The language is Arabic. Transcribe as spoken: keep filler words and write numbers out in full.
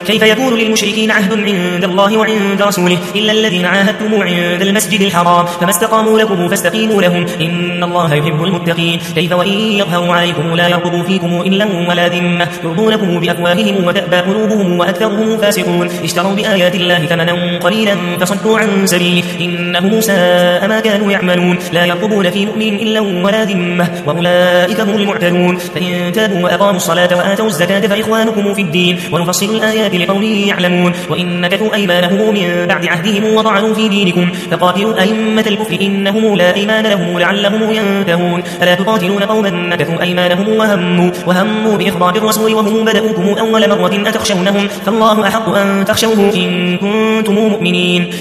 كيف يكون للمشركين عهد عند الله وعند رسوله إلا الذين عاهدتم عند المسجد الحرام فما استقاموا لكم فاستقيموا لهم إن الله يحب المتقين. كيف وإن يظهروا عليكم لا يرقبوا فيكم إلا ولا ذمة يرضونكم بأفواههم وتأبى قلوبهم وأكثرهم فاسقون. اشتروا بآيات الله ثمنا قليلا فصدوا عن سبيله إنهم ساء ما كانوا يعملون. لا يرقبون في مؤمن إلا ولا ذمة وأولئك هم المعتدون. فإن تابوا وأقاموا الصلاة وآتوا الزكاة فإخوانكم في الدين ونفصل الآيات لقوم يعلمون. وإن نكثوا أيمانهم من بعد عهدهم وطعنوا في دينكم فقاتلوا أئمة الكفر إنهم لا أيمان لهم لعلهم ينتهون. ألا تقاتلون قوما نكثوا أيمانهم وهموا, وهموا بإخراج الرسول وهم بدأوكم أول مرة أتخشونهم فالله أحق أن تخشوه إن كنتم مؤمنين.